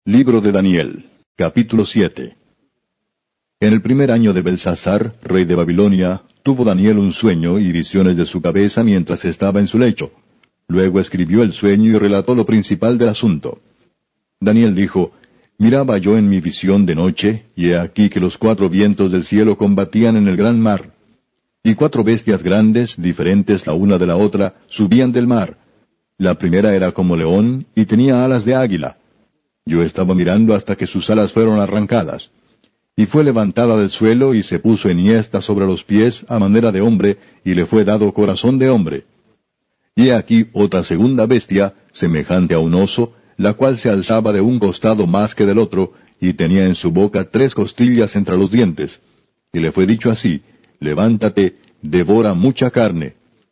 Libro de Daniel, capítulo 7. En el primer año de Belsasar, rey de Babilonia, tuvo Daniel un sueño y visiones de su cabeza mientras estaba en su lecho. Luego escribió el sueño y relató lo principal del asunto. Daniel dijo, «Miraba yo en mi visión de noche, y he aquí que los 4 vientos del cielo combatían en el gran mar. Y 4 bestias grandes, diferentes la una de la otra, subían del mar. La primera era como león, y tenía alas de águila. Yo estaba mirando hasta que sus alas fueron arrancadas. Y fue levantada del suelo y se puso enhiesta sobre los pies a manera de hombre, y le fue dado corazón de hombre. Y he aquí otra segunda bestia, semejante a un oso, la cual se alzaba de un costado más que del otro, y tenía en su boca 3 costillas entre los dientes. Y le fue dicho así, «Levántate, devora mucha carne».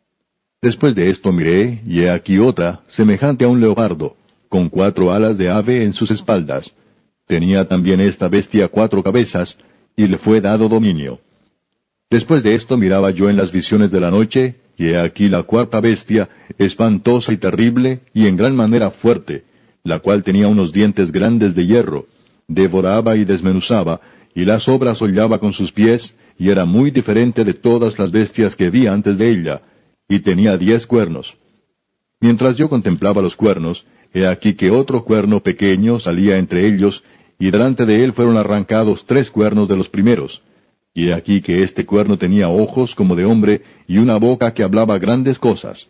Después de esto miré, y he aquí otra, semejante a un leopardo, con 4 alas de ave en sus espaldas. Tenía también esta bestia 4 cabezas, y le fue dado dominio. Después de esto miraba yo en las visiones de la noche, y he aquí la 4ª bestia, espantosa y terrible, y en gran manera fuerte, la cual tenía unos dientes grandes de hierro, devoraba y desmenuzaba, y las obras hollaba con sus pies, y era muy diferente de todas las bestias que vi antes de ella, y tenía 10 cuernos. Mientras yo contemplaba los cuernos, he aquí que otro cuerno pequeño salía entre ellos, y delante de él fueron arrancados 3 cuernos de los primeros. Y he aquí que este cuerno tenía ojos como de hombre, y una boca que hablaba grandes cosas.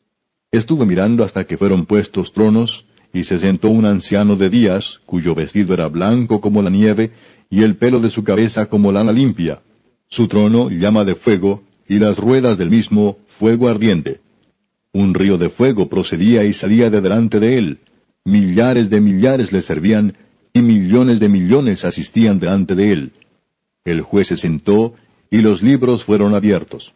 Estuve mirando hasta que fueron puestos tronos, y se sentó un anciano de días, cuyo vestido era blanco como la nieve, y el pelo de su cabeza como lana limpia. Su trono llama de fuego, y las ruedas del mismo fuego ardiente. Un río de fuego procedía y salía de delante de él. Millares de millares le servían, y millones de millones asistían delante de él. El juez se sentó, y los libros fueron abiertos.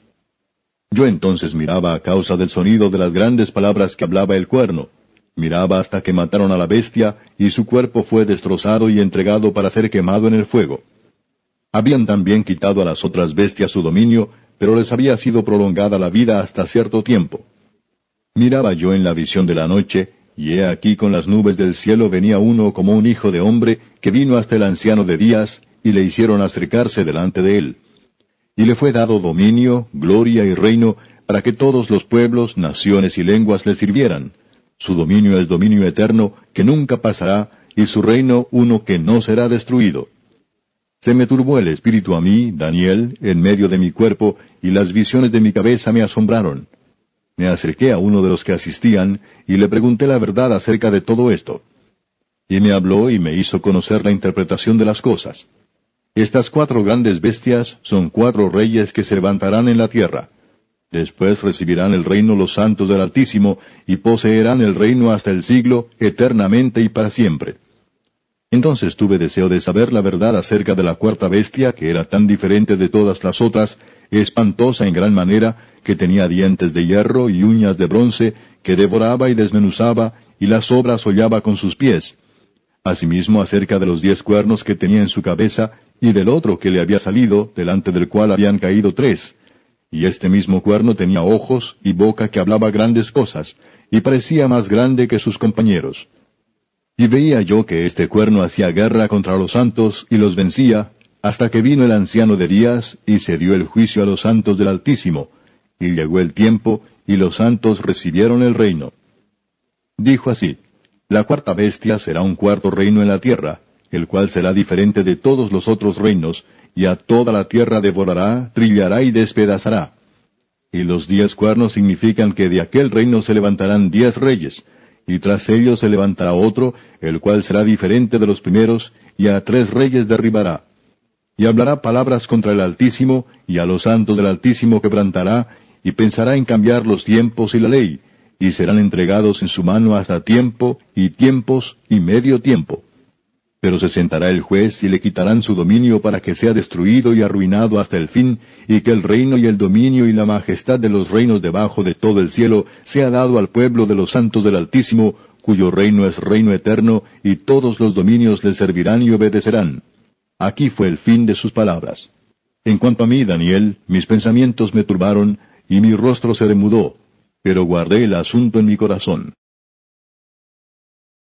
Yo entonces miraba a causa del sonido de las grandes palabras que hablaba el cuerno. Miraba hasta que mataron a la bestia, y su cuerpo fue destrozado y entregado para ser quemado en el fuego. Habían también quitado a las otras bestias su dominio, pero les había sido prolongada la vida hasta cierto tiempo. Miraba yo en la visión de la noche, y he aquí con las nubes del cielo venía uno como un hijo de hombre, que vino hasta el anciano de días, y le hicieron acercarse delante de él. Y le fue dado dominio, gloria y reino, para que todos los pueblos, naciones y lenguas le sirvieran. Su dominio es dominio eterno, que nunca pasará, y su reino uno que no será destruido. Se me turbó el espíritu a mí, Daniel, en medio de mi cuerpo, y las visiones de mi cabeza me asombraron. Me acerqué a uno de los que asistían, y le pregunté la verdad acerca de todo esto. Y me habló y me hizo conocer la interpretación de las cosas. Estas 4 grandes bestias son 4 reyes que se levantarán en la tierra. Después recibirán el reino los santos del Altísimo, y poseerán el reino hasta el siglo, eternamente y para siempre. Entonces tuve deseo de saber la verdad acerca de la 4ª bestia, que era tan diferente de todas las otras, espantosa en gran manera, que tenía dientes de hierro y uñas de bronce, que devoraba y desmenuzaba, y las obras hollaba con sus pies. Asimismo acerca de los 10 cuernos que tenía en su cabeza, y del otro que le había salido, delante del cual habían caído 3. Y este mismo cuerno tenía ojos y boca que hablaba grandes cosas, y parecía más grande que sus compañeros. Y veía yo que este cuerno hacía guerra contra los santos y los vencía, hasta que vino el anciano de días, y se dio el juicio a los santos del Altísimo, y llegó el tiempo, y los santos recibieron el reino. Dijo así, la 4ª bestia será un 4º reino en la tierra, el cual será diferente de todos los otros reinos, y a toda la tierra devorará, trillará y despedazará. Y los 10 cuernos significan que de aquel reino se levantarán 10 reyes, y tras ellos se levantará otro, el cual será diferente de los primeros, y a 3 reyes derribará. Y hablará palabras contra el Altísimo, y a los santos del Altísimo quebrantará, y pensará en cambiar los tiempos y la ley, y serán entregados en su mano hasta tiempo, y tiempos, y medio tiempo. Pero se sentará el juez, y le quitarán su dominio para que sea destruido y arruinado hasta el fin, y que el reino y el dominio y la majestad de los reinos debajo de todo el cielo sea dado al pueblo de los santos del Altísimo, cuyo reino es reino eterno, y todos los dominios le servirán y obedecerán. Aquí fue el fin de sus palabras. En cuanto a mí, Daniel, mis pensamientos me turbaron, y mi rostro se demudó, pero guardé el asunto en mi corazón.